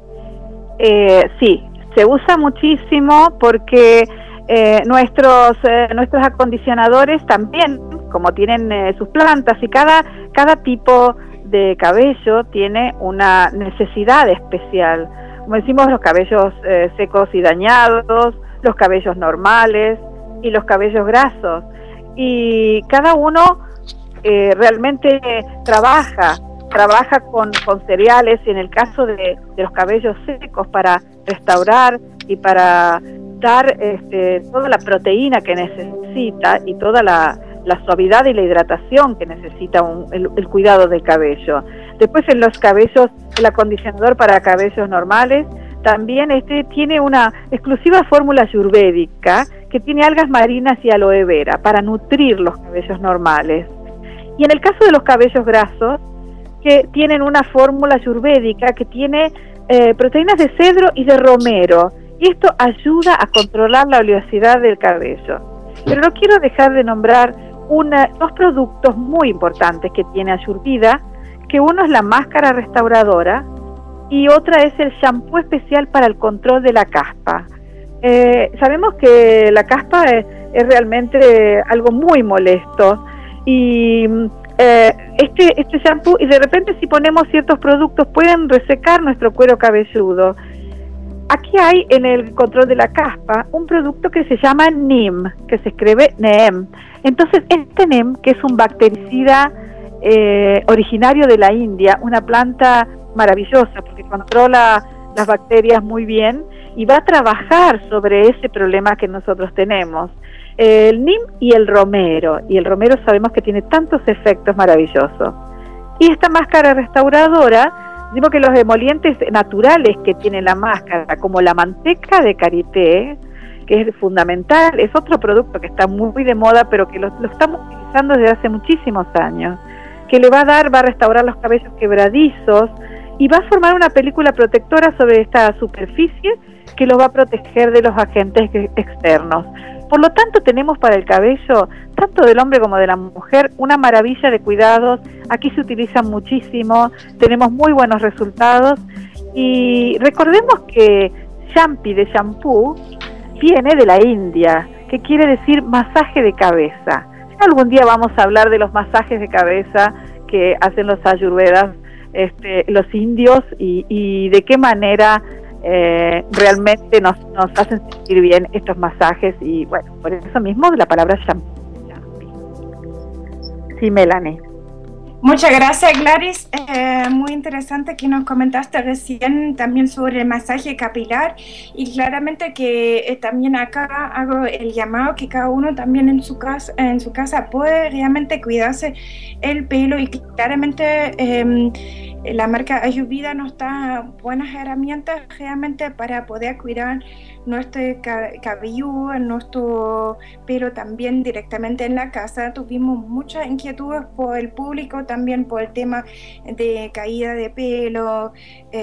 Sí, se usa muchísimo porque nuestros acondicionadores también, como tienen sus plantas, y cada tipo de cabello tiene una necesidad especial. Como decimos, los cabellos secos y dañados, los cabellos normales y los cabellos grasos. Y cada uno realmente trabaja con cereales, y en el caso de los cabellos secos, para restaurar y para dar toda la proteína que necesita y toda la suavidad y la hidratación que necesita el cuidado del cabello. Después, en los cabellos, el acondicionador para cabellos normales también tiene una exclusiva fórmula ayurvédica que tiene algas marinas y aloe vera para nutrir los cabellos normales. Y en el caso de los cabellos grasos, que tienen una fórmula ayurvédica que tiene proteínas de cedro y de romero, y esto ayuda a controlar la oleosidad del cabello. Pero no quiero dejar de nombrar dos productos muy importantes que tiene Ayurveda, que uno es la máscara restauradora y otra es el shampoo especial para el control de la caspa. Sabemos que la caspa es realmente algo muy molesto, y este shampoo, y de repente si ponemos ciertos productos, pueden resecar nuestro cuero cabelludo. Aquí hay, en el control de la caspa, un producto que se llama NEEM, que se escribe NEEM. Entonces, este NEEM, que es un bactericida originario de la India, una planta maravillosa porque controla las bacterias muy bien y va a trabajar sobre ese problema que nosotros tenemos. El NEEM y el romero sabemos que tiene tantos efectos maravillosos. Y esta máscara restauradora, digo que los emolientes naturales que tiene la máscara, como la manteca de karité, que es fundamental, es otro producto que está muy de moda, pero que lo estamos utilizando desde hace muchísimos años, que va a restaurar los cabellos quebradizos y va a formar una película protectora sobre esta superficie que los va a proteger de los agentes externos. Por lo tanto, tenemos para el cabello, tanto del hombre como de la mujer, una maravilla de cuidados. Aquí se utilizan muchísimo, tenemos muy buenos resultados. Y recordemos que Champi de shampoo viene de la India, que quiere decir masaje de cabeza. Algún día vamos a hablar de los masajes de cabeza que hacen los ayurvedas, los indios, y de qué manera realmente nos hacen sentir bien estos masajes. Y bueno, por eso mismo la palabra shampoo. Sí, Melanie. Muchas gracias, Gladys. Muy interesante que nos comentaste recién también sobre el masaje capilar, y claramente que también acá hago el llamado que cada uno también en su casa puede realmente cuidarse el pelo, y claramente la marca Ayurveda nos da buenas herramientas realmente para poder cuidar nuestro cabello, nuestro pelo también directamente en la casa. Tuvimos muchas inquietudes por el público, también por el tema de caída de pelo,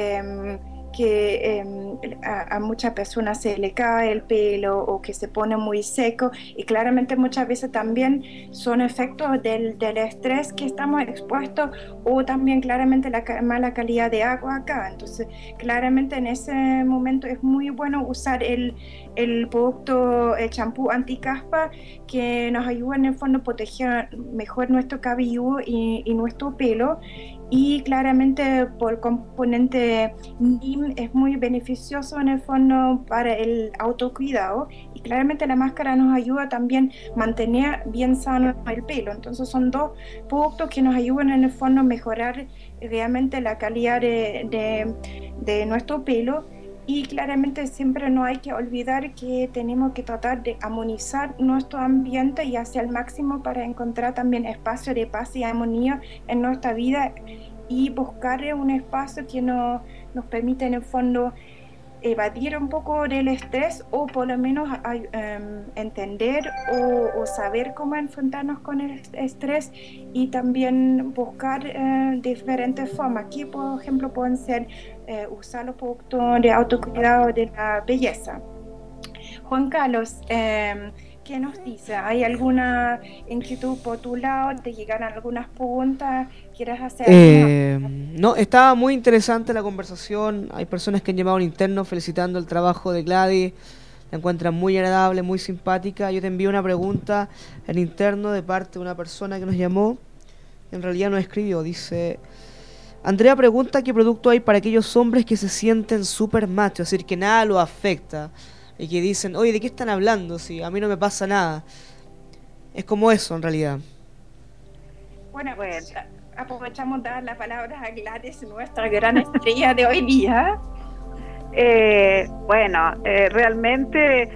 que a muchas personas se le cae el pelo o que se pone muy seco, y claramente muchas veces también son efectos del estrés que estamos expuestos, o también claramente la mala calidad de agua acá. Entonces claramente en ese momento es muy bueno usar el producto, el champú anticaspa, que nos ayuda en el fondo a proteger mejor nuestro cabello y nuestro pelo. Y claramente por el componente NIM es muy beneficioso en el fondo para el autocuidado, y claramente la máscara nos ayuda también a mantener bien sano el pelo. Entonces son dos productos que nos ayudan en el fondo a mejorar realmente la calidad de nuestro pelo. Y claramente siempre no hay que olvidar que tenemos que tratar de armonizar nuestro ambiente y hacer el máximo para encontrar también espacio de paz y armonía en nuestra vida, y buscar un espacio que nos permita en el fondo evadir un poco del estrés, o por lo menos entender o saber cómo enfrentarnos con el estrés, y también buscar diferentes formas que, por ejemplo, pueden ser usar los productos de autocuidado de la belleza. Juan Carlos, ¿qué nos dice? ¿Hay alguna inquietud por tu lado? ¿Te llegaron algunas preguntas? ¿Quieres hacer? No, estaba muy interesante la conversación. Hay personas que han llamado al interno felicitando el trabajo de Gladys. La encuentran muy agradable, muy simpática. Yo te envío una pregunta en interno de parte de una persona que nos llamó. En realidad no escribió. Dice: Andrea pregunta qué producto hay para aquellos hombres que se sienten súper machos, es decir, que nada los afecta, y que dicen, oye, ¿de qué están hablando? Si a mí no me pasa nada. Es como eso, en realidad. Bueno, pues aprovechamos de dar la palabra a Gladys, nuestra gran estrella de hoy día. Realmente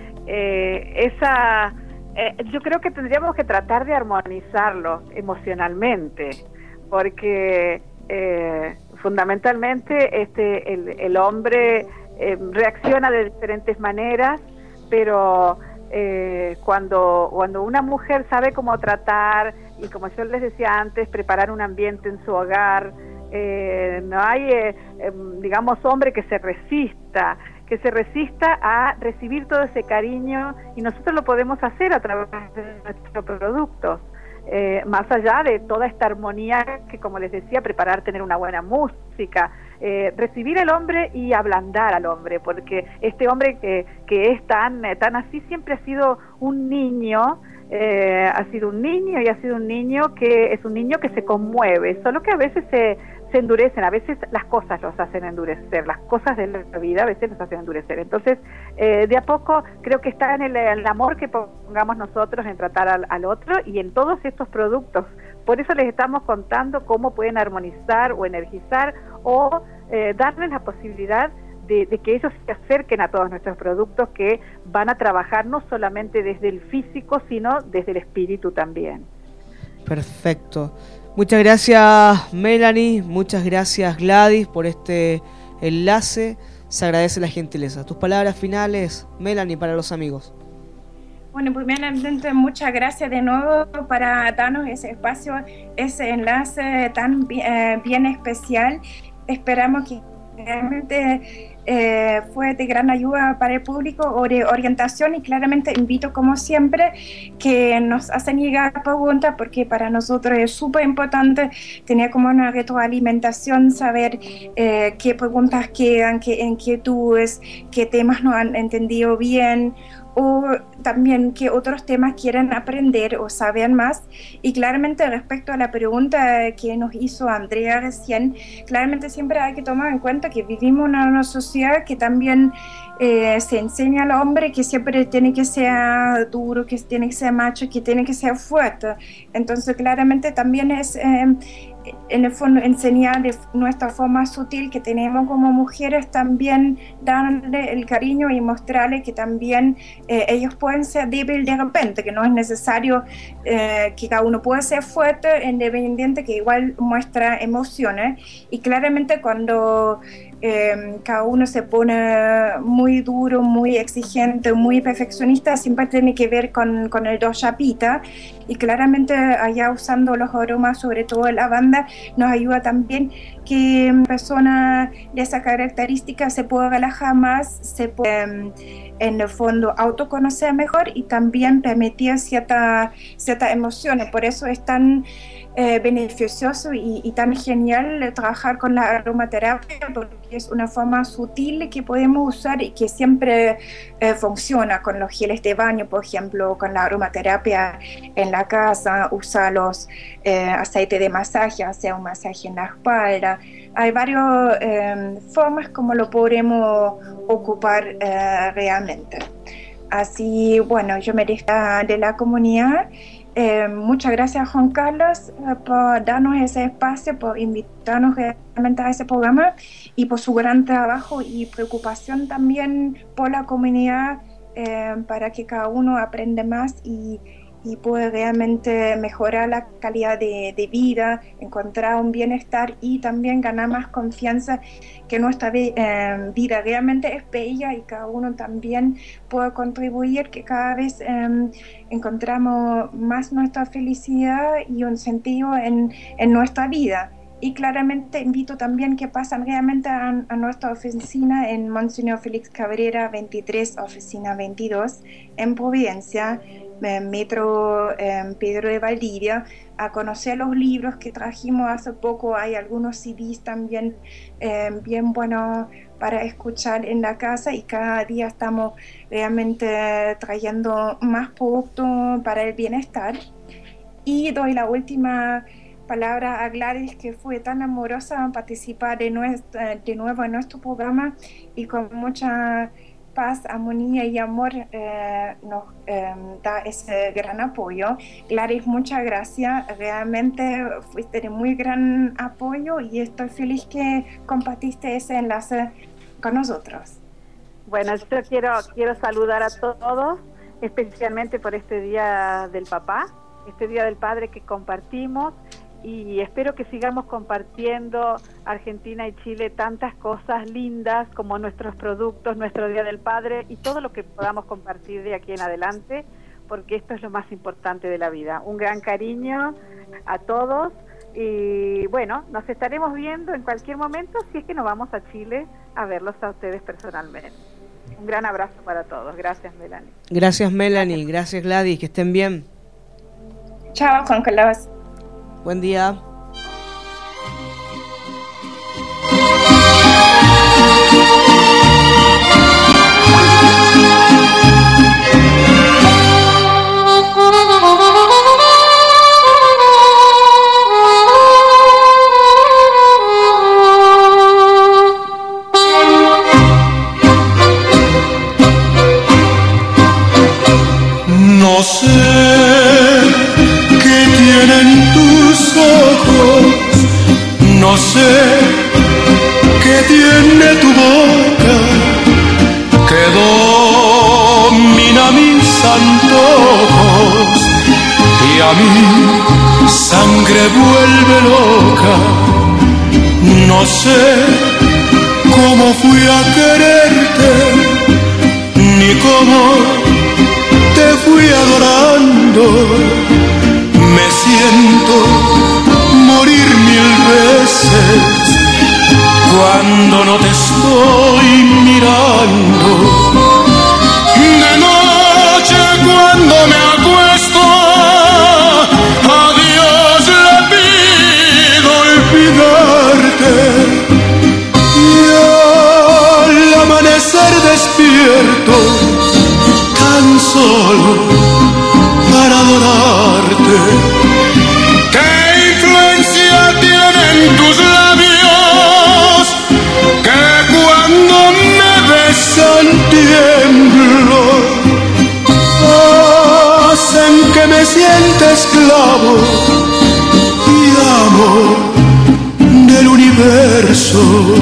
yo creo que tendríamos que tratar de armonizarlo emocionalmente, porque fundamentalmente el hombre reacciona de diferentes maneras, pero cuando una mujer sabe cómo tratar, y como yo les decía antes, preparar un ambiente en su hogar, no hay hombre que se resista a recibir todo ese cariño, y nosotros lo podemos hacer a través de nuestros productos. Más allá de toda esta armonía que, como les decía, preparar, tener una buena música, recibir al hombre y ablandar al hombre, porque este hombre que es tan así siempre ha sido un niño, que es un niño que se conmueve, solo que a veces se endurecen, a veces las cosas los hacen endurecer, las cosas de la vida a veces los hacen endurecer. Entonces, de a poco creo que está en el amor que pongamos nosotros en tratar al otro, y en todos estos productos. Por eso les estamos contando cómo pueden armonizar o energizar, o darles la posibilidad de que ellos se acerquen a todos nuestros productos, que van a trabajar no solamente desde el físico, sino desde el espíritu también. Perfecto. Muchas gracias Melanie, muchas gracias Gladys por este enlace. Se agradece la gentileza. Tus palabras finales, Melanie, para los amigos. Bueno, primeramente muchas gracias de nuevo para darnos ese espacio, ese enlace tan bien especial. Esperamos que realmente fue de gran ayuda para el público o de orientación, y claramente invito como siempre que nos hacen llegar preguntas, porque para nosotros es súper importante tener como una retroalimentación, saber qué preguntas quedan, qué inquietudes, qué temas no han entendido bien, o también qué otros temas quieren aprender o saber más. Y claramente respecto a la pregunta que nos hizo Andrea recién, claramente siempre hay que tomar en cuenta que vivimos en una sociedad que también se enseña al hombre que siempre tiene que ser duro, que tiene que ser macho, que tiene que ser fuerte. Entonces claramente también es en el fondo enseñar de nuestra forma sutil que tenemos como mujeres, también darle el cariño y mostrarle que también ellos pueden ser débiles de repente, que no es necesario que cada uno puede ser fuerte, independiente, que igual muestra emociones. Y claramente cuando cada uno se pone muy duro, muy exigente, muy perfeccionista, siempre tiene que ver con el dosha pitta, y claramente allá usando los aromas, sobre todo la lavanda, nos ayuda también que persona de esa característica se pueda relajar más, se puede en el fondo autoconocer mejor y también permitir ciertas emociones. Por eso es tan beneficioso y tan genial trabajar con la aromaterapia, porque es una forma sutil que podemos usar y que siempre funciona con los geles de baño, por ejemplo, con la aromaterapia en la casa, usa los aceites de masaje, hacer un masaje en la espalda. Hay varias formas como lo podremos ocupar realmente. Así, bueno, yo me despido de la comunidad. Muchas gracias, Juan Carlos, por darnos ese espacio, por invitarnos realmente a ese programa y por su gran trabajo y preocupación también por la comunidad, para que cada uno aprenda más y pueda realmente mejorar la calidad de vida, encontrar un bienestar y también ganar más confianza, que nuestra vida realmente es bella y cada uno también puede contribuir, que cada vez encontramos más nuestra felicidad y un sentido en nuestra vida. Y claramente invito también que pasen realmente a nuestra oficina en Monseñor Félix Cabrera 23, oficina 22, en Providencia, Metro Pedro de Valdivia, a conocer los libros que trajimos hace poco. Hay algunos CDs también bien buenos para escuchar en la casa, y cada día estamos realmente trayendo más productos para el bienestar. Y doy la última palabra a Gladys, que fue tan amorosa en participar de nuevo en nuestro programa y con mucha paz, armonía y amor nos da ese gran apoyo. Gladys, muchas gracias, realmente fuiste de muy gran apoyo y estoy feliz que compartiste ese enlace con nosotros. Bueno, yo quiero saludar a todos, especialmente por este Día del Papá, este Día del Padre que compartimos, y espero que sigamos compartiendo Argentina y Chile tantas cosas lindas como nuestros productos, nuestro Día del Padre y todo lo que podamos compartir de aquí en adelante, porque esto es lo más importante de la vida. Un gran cariño a todos y bueno, nos estaremos viendo en cualquier momento si es que nos vamos a Chile a verlos a ustedes personalmente. Un gran abrazo para todos. Gracias, Melanie. Gracias, Melanie. Gracias, Gladys. Que estén bien. Chao, Juan Carlos. Buen día. No sé qué tienen tus ojos, no sé qué tiene tu boca, que domina mis antojos y a mí sangre vuelve loca. No sé cómo fui a quererte, ni cómo te fui adorando. Me siento morir 1000 veces cuando no te estoy mirando. De noche cuando me acuesto, a Dios le pido olvidarte, y al amanecer despierto tan solo para adorarte. ¿Qué influencia tienen tus labios que cuando me besan tiemblo? Hacen que me sienta esclavo y amo del universo.